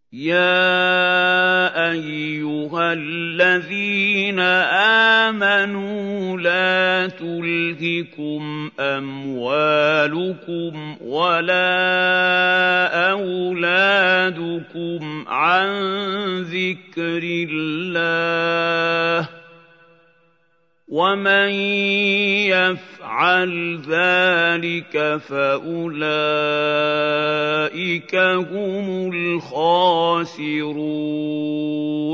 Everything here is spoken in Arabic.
يَا أَيُّهَا الَّذِينَ آمَنُوا لَا تُلْهِكُمْ أَمْوَالُكُمْ وَلَا أَوْلَادُكُمْ عَن ذِكْرِ اللَّهِ ۚ وَمَن يَفْعَلْ ذَٰلِكَ فَأُولَٰئِكَ هُمُ الْخَاسِرُونَ